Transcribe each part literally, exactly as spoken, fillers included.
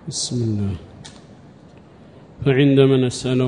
بسم الله. فعندما نسأله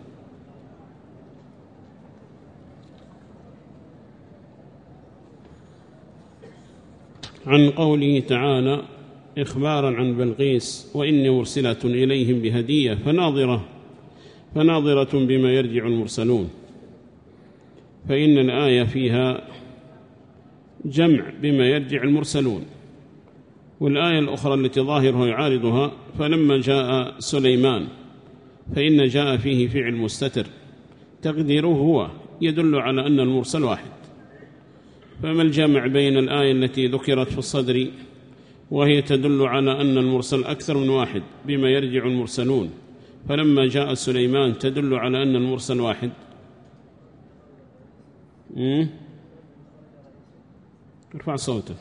عن قوله تعالى إخبارا عن بلقيس وإني مرسلة إليهم بهدية فناظرة فناظرة بما يرجع المرسلون، فإن الآية فيها جمع بما يرجع المرسلون، والآية الأخرى التي ظاهرها يعارضها فلما جاء سليمان فإن جاء فيه فعل مستتر تقديره هو يدل على أن المرسل واحد. فما الجمع بين الآية التي ذكرت في الصدر وهي تدل على أن المرسل أكثر من واحد بما يرجع المرسلون، فلما جاء سليمان تدل على أن المرسل واحد؟ ارفع صوته.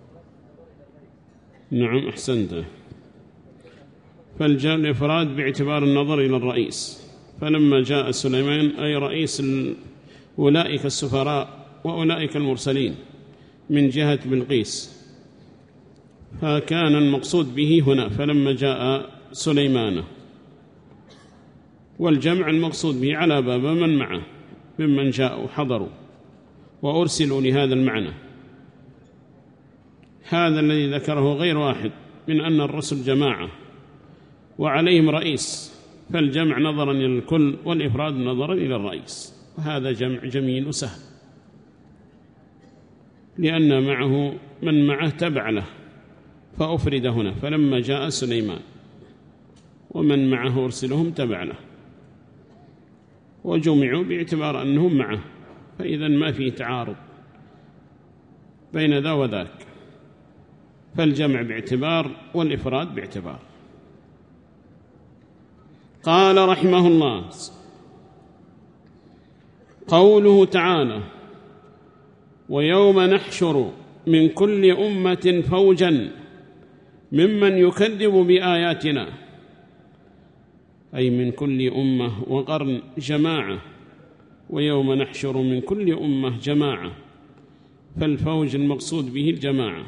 نعم أحسنت. فالجاء الإفراد باعتبار النظر إلى الرئيس، فلما جاء سليمان أي رئيس أولئك السفراء وأولئك المرسلين من جهة بلقيس، فكان المقصود به هنا فلما جاء سليمان، والجمع المقصود به على باب من معه ممن جاءوا حضروا وأرسلوا لهذا المعنى. هذا الذي ذكره غير واحد من أن الرسل جماعة وعليهم رئيس، فالجمع نظرا إلى الكل والإفراد نظرا إلى الرئيس، وهذا جمع جميل وسهل لأن معه من معه تبع له فأفرد هنا فلما جاء سليمان ومن معه أرسلهم تبع له وجمعوا باعتبار أنهم معه، فإذا ما في تعارض بين ذا وذاك، فالجمع باعتبار والإفراد باعتبار. قال رحمه الله: قوله تعالى: ويوم نحشر من كل أمة فوجا ممن يكذب بآياتنا، أي من كل أمة وقرن جماعة، ويوم نحشر من كل أمة جماعة، فالفوج المقصود به الجماعة.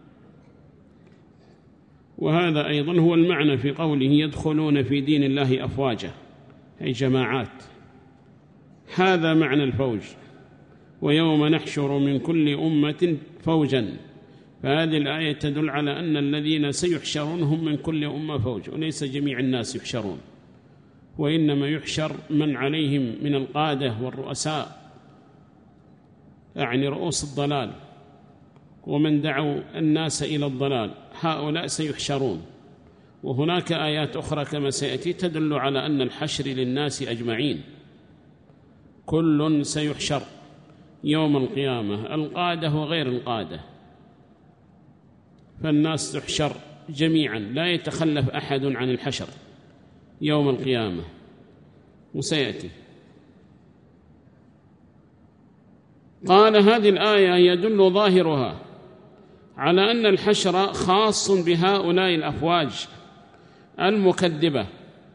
وهذا أيضا هو المعنى في قوله يدخلون في دين الله أفواجا، أي جماعات، هذا معنى الفوج. ويوم نحشر من كل أمة فوجا، فهذه الآية تدل على أن الذين سيحشرون هم من كل أمة فوج، وليس جميع الناس يحشرون، وإنما يحشر من عليهم من القادة والرؤساء، يعني رؤوس الضلال ومن دعوا الناس إلى الضلال، هؤلاء سيحشرون. وهناك آيات أخرى كما سيأتي تدل على أن الحشر للناس أجمعين، كل سيحشر يوم القيامة، القادة وغير القادة، فالناس تحشر جميعا لا يتخلف أحد عن الحشر يوم القيامة، وسيأتي. قال: هذه الآية يدل ظاهرها على أن الحشر خاص بهؤلاء الأفواج المكذبة.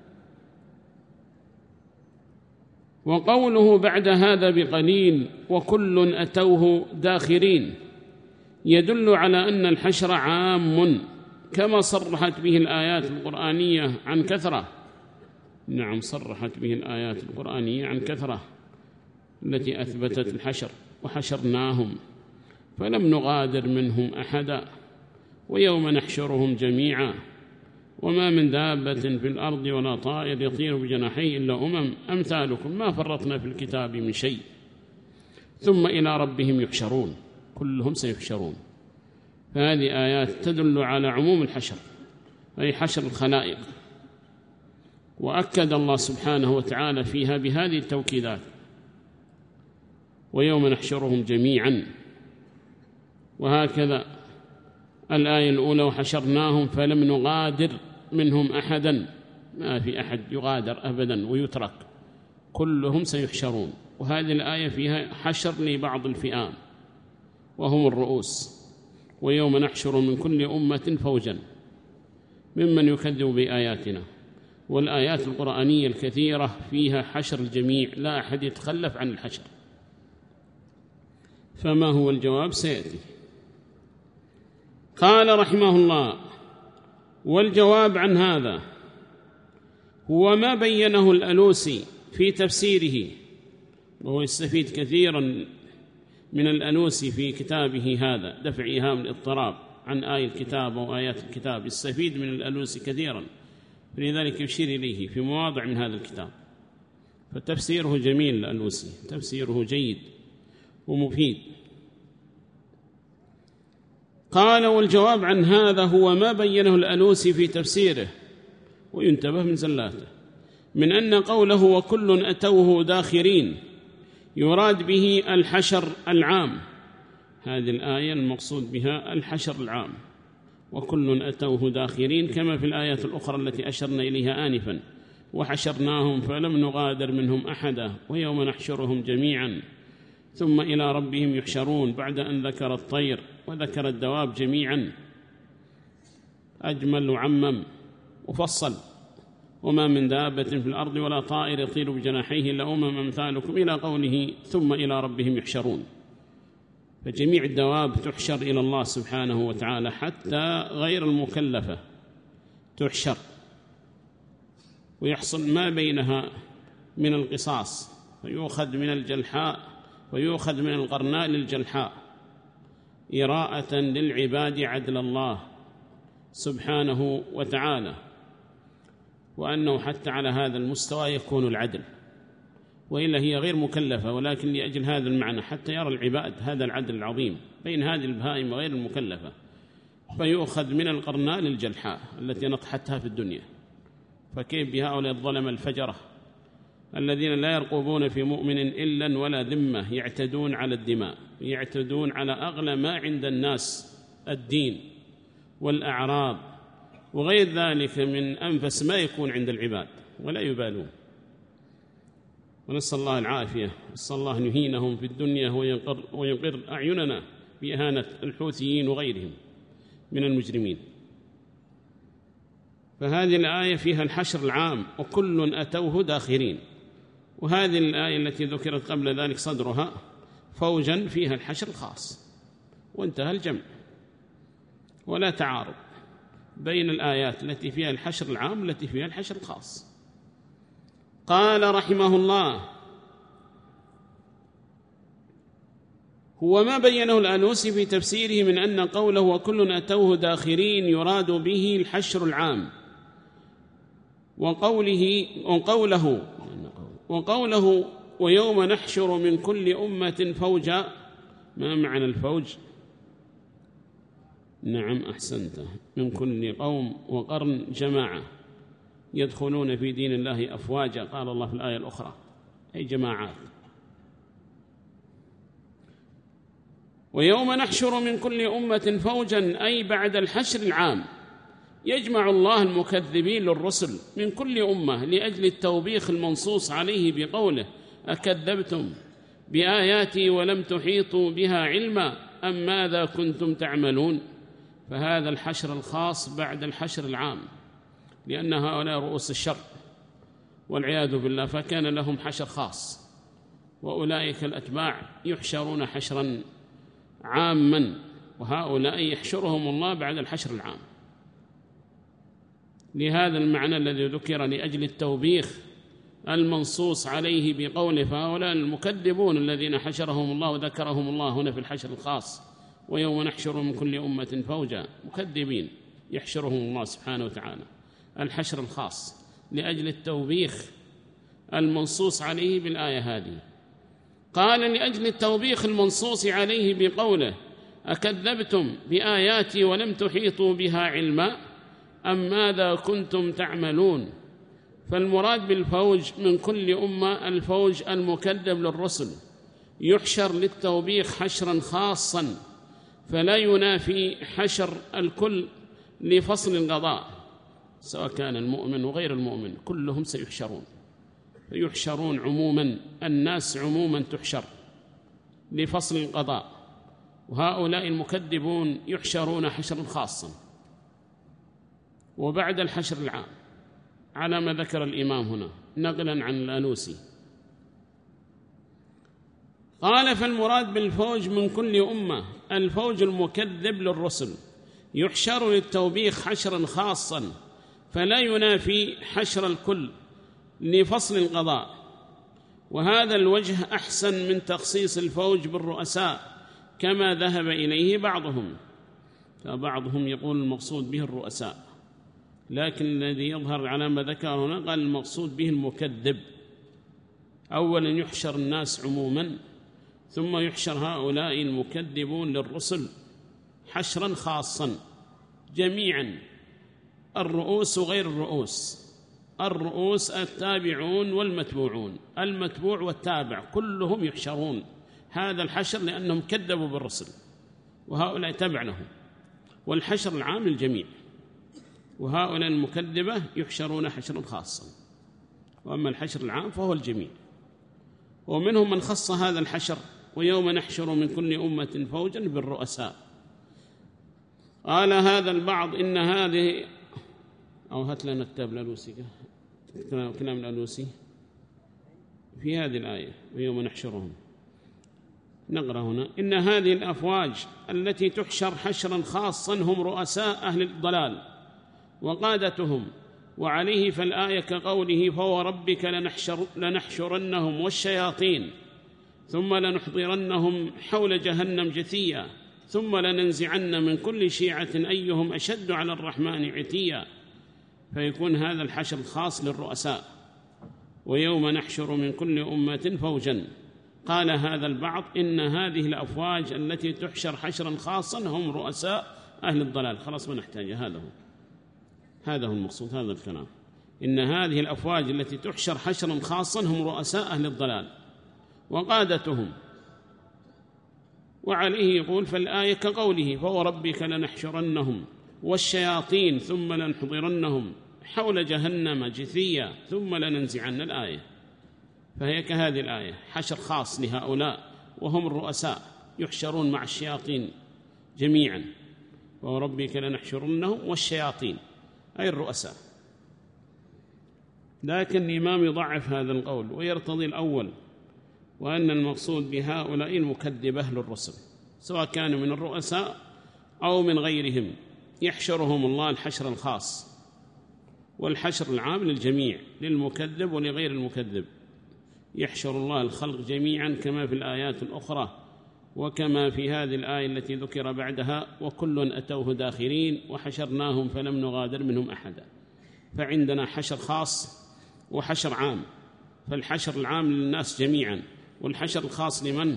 وقوله بعد هذا بقليل وكل أتوه داخرين يدل على أن الحشر عام كما صرحت به الآيات القرآنية عن كثرة. نعم، صرحت به الآيات القرآنية عن كثرة التي أثبتت الحشر: وحشرناهم فلم نغادر منهم أحدا ويوم نحشرهم جميعا وما من دابة في الأرض ولا طائر يطير بجناحيه إلا أمم أمثالكم ما فرطنا في الكتاب من شيء ثم إلى ربهم يحشرون، كلهم سيحشرون. فهذه آيات تدل على عموم الحشر، أي حشر الخلائق، وأكد الله سبحانه وتعالى فيها بهذه التوكيدات: ويوم نحشرهم جميعا. وهكذا الآية الأولى: وحشرناهم فلم نغادر منهم أحدا، ما في أحد يغادر أبدا ويترك، كلهم سيحشرون. وهذه الآية فيها حشر لبعض الفئام وهم الرؤوس: ويوم نحشر من كل أمة فوجا ممن يكذب بآياتنا. والآيات القرآنية الكثيرة فيها حشر الجميع، لا أحد يتخلف عن الحشر. فما هو الجواب سيأتي. قال رحمه الله: والجواب عن هذا هو ما بينه الألوسي في تفسيره، وهو يستفيد كثيرا من الألوسي في كتابه هذا دفع إيهام الاضطراب عن آي الكتاب أو آيات الكتاب، يستفيد من الألوسي كثيرا، فلذلك يشير إليه في مواضع من هذا الكتاب. فتفسيره جميل الألوسي، تفسيره جيد ومفيد. قال: والجواب عن هذا هو ما بينه الألوسي في تفسيره، وينتبه من زلاته، من أن قوله وكل أتوه داخرين يراد به الحشر العام. هذه الآية المقصود بها الحشر العام، وكل أتوه داخرين، كما في الآيات الأخرى التي أشرنا إليها آنفا: وحشرناهم فلم نغادر منهم أحدا ويوم نحشرهم جميعا ثم إلى ربهم يحشرون، بعد أن ذكر الطير وذكر الدواب جميعا، أجمل وعمم وفصل: وما من دابة في الأرض ولا طائر يطير بجناحيه إلا أمم أمثالكم، إلى قوله ثم إلى ربهم يحشرون. فجميع الدواب تحشر إلى الله سبحانه وتعالى، حتى غير المكلفة تحشر ويحصل ما بينها من القصاص، ويؤخذ من الجلحاء ويؤخذ من القرناء للجلحاء، إراءة للعباد عدل الله سبحانه وتعالى، وأنه حتى على هذا المستوى يكون العدل، وإلا هي غير مكلفة، ولكن لأجل هذا المعنى حتى يرى العباد هذا العدل العظيم بين هذه البهائم غير المكلفة، فيؤخذ من القرناء للجلحاء التي نطحتها في الدنيا. فكيف بهؤلاء الظلمة الفجرة الذين لا يرقبون في مؤمن إلا ولا ذمة، يعتدون على الدماء، يعتدون على أغلى ما عند الناس، الدين والأعراض وغير ذلك من أنفس ما يكون عند العباد، ولا يبالون. ونسأل الله العافية، نسأل الله أن يهينهم في الدنيا وينقر, وينقر أعيننا بإهانة الحوثيين وغيرهم من المجرمين. فهذه الآية فيها الحشر العام، وكل أتوه داخرين. وهذه الآية التي ذكرت قبل ذلك صدرها فوجا فيها الحشر الخاص، وانتهى الجمع، ولا تعارض بين الآيات التي فيها الحشر العام والتي فيها الحشر الخاص. قال رحمه الله: هو ما بينه الألوسي في تفسيره من أن قوله وكل أتوه داخرين يراد به الحشر العام، وقوله وقوله وقوله ويوم نحشر من كل أمة فوجا. ما معنى الفوج؟ نعم أحسنت، من كل قوم وقرن جماعة يدخلون في دين الله أفواجا، قال الله في الآية الأخرى، أي جماعات. ويوم نحشر من كل أمة فوجا، أي بعد الحشر العام يجمع الله المكذبين للرسل من كل أمة لأجل التوبيخ المنصوص عليه بقوله أكذبتم بآياتي ولم تحيطوا بها علما أم ماذا كنتم تعملون. فهذا الحشر الخاص بعد الحشر العام، لأن هؤلاء رؤوس الشر والعياذ بالله، فكان لهم حشر خاص، وأولئك الأتباع يحشرون حشرا عاما، وهؤلاء يحشرهم الله بعد الحشر العام. لهذا المعنى الذي ذكر لأجل التوبيخ المنصوص عليه بقوله، فهؤلاء المكذبون الذين حشرهم الله وذكرهم الله هنا في الحشر الخاص، ويوم نحشر من كل أمة فوجا، مكذبين يحشرهم الله سبحانه وتعالى. الحشر الخاص لأجل التوبيخ المنصوص عليه بالآية هذه. قال لأجل التوبيخ المنصوص عليه بقوله أكذبتم بآياتي ولم تحيطوا بها علما أم ماذا كنتم تعملون. فالمراد بالفوج من كل أمة الفوج المكذب للرسل، يحشر للتوبيخ حشرا خاصا، فلا ينافي حشر الكل لفصل القضاء، سواء كان المؤمن وغير المؤمن كلهم سيحشرون، فيحشرون عموما، الناس عموما تحشر لفصل القضاء، وهؤلاء المكذبون يحشرون حشرا خاصا وبعد الحشر العام، على ما ذكر الإمام هنا نقلا عن الألوسي. قال فالمراد بالفوج من كل أمة الفوج المكذب للرسل، يحشر للتوبيخ حشرا خاصا فلا ينافي حشر الكل لفصل القضاء، وهذا الوجه أحسن من تخصيص الفوج بالرؤساء كما ذهب إليه بعضهم، فبعضهم يقول المقصود به الرؤساء، لكن الذي يظهر على ما ذكر هنا قال المقصود به المكذب. أولا يحشر الناس عموما، ثم يحشر هؤلاء المكذبون للرسل حشرا خاصا جميعا، الرؤوس وغير الرؤوس، الرؤوس التابعون والمتبوعون، المتبوع والتابع كلهم يحشرون هذا الحشر لأنهم كذبوا بالرسل وهؤلاء تبع لهم، والحشر العام للجميع، وهؤلاء المكذبة يحشرون حشرا خاصا، وأما الحشر العام فهو الجميع. ومنهم من خص هذا الحشر ويوم نحشر من كل أمة فوجا بالرؤساء. قال هذا البعض إن هذه، أو هات لنا كتاب الألوسي، كلام الألوسي في هذه الآية ويوم نحشرهم، نقرأ هنا: إن هذه الأفواج التي تحشر حشرا خاصا هم رؤساء أهل الضلال وقادتهم، وعليه فالآية كقوله: فوربك لنحشر لنحشرنهم والشياطين ثم لنحضرنهم حول جهنم جثيا ثم لننزعن من كل شيعة أيهم أشد على الرحمن عتيا. فيكون هذا الحشر خاص للرؤساء، ويوم نحشر من كل أمة فوجا. قال هذا البعض إن هذه الأفواج التي تحشر حشرا خاصا هم رؤساء أهل الضلال. خلاص ما نحتاج، هذا هو هذا هو المقصود، هذا الكلام. إن هذه الأفواج التي تحشر حشرا خاصا هم رؤساء أهل الضلال وقادتهم، وعليه يقول فالآية كقوله: فوربك لنحشرنهم والشياطين ثم لنحضرنهم حول جهنم جثيا ثم لننزعن الآية. فهي كهذه الآية حشر خاص لهؤلاء وهم الرؤساء يحشرون مع الشياطين جميعا. فوربك لنحشرنهم والشياطين أي الرؤساء. لكن الإمام يضعف هذا القول ويرتضي الأول، وأن المقصود بهؤلاء المكذبة للرسل سواء كانوا من الرؤساء أو من غيرهم، يحشرهم الله الحشر الخاص، والحشر العام للجميع للمكذب ولغير المكذب. يحشر الله الخلق جميعا كما في الآيات الأخرى، وكما في هذه الآية التي ذكر بعدها: وكل أتوه داخرين وحشرناهم فلم نغادر منهم أحدا. فعندنا حشر خاص وحشر عام، فالحشر العام للناس جميعا، والحشر الخاص لمن؟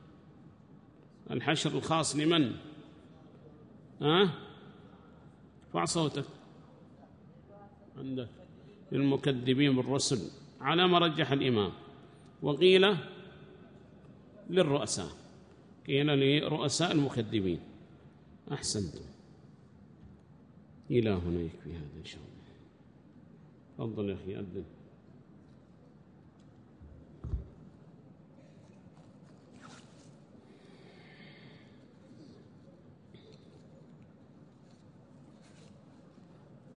الحشر الخاص لمن؟ ها؟ ارفع صوتك. عندك للمكذبين بالرسل على ما رجح الإمام، وقيل للرؤساء، قيل لرؤساء المكذبين. أحسنتم، إلى هنا يكفي هذا إن شاء الله. تفضل يا أخي أذن.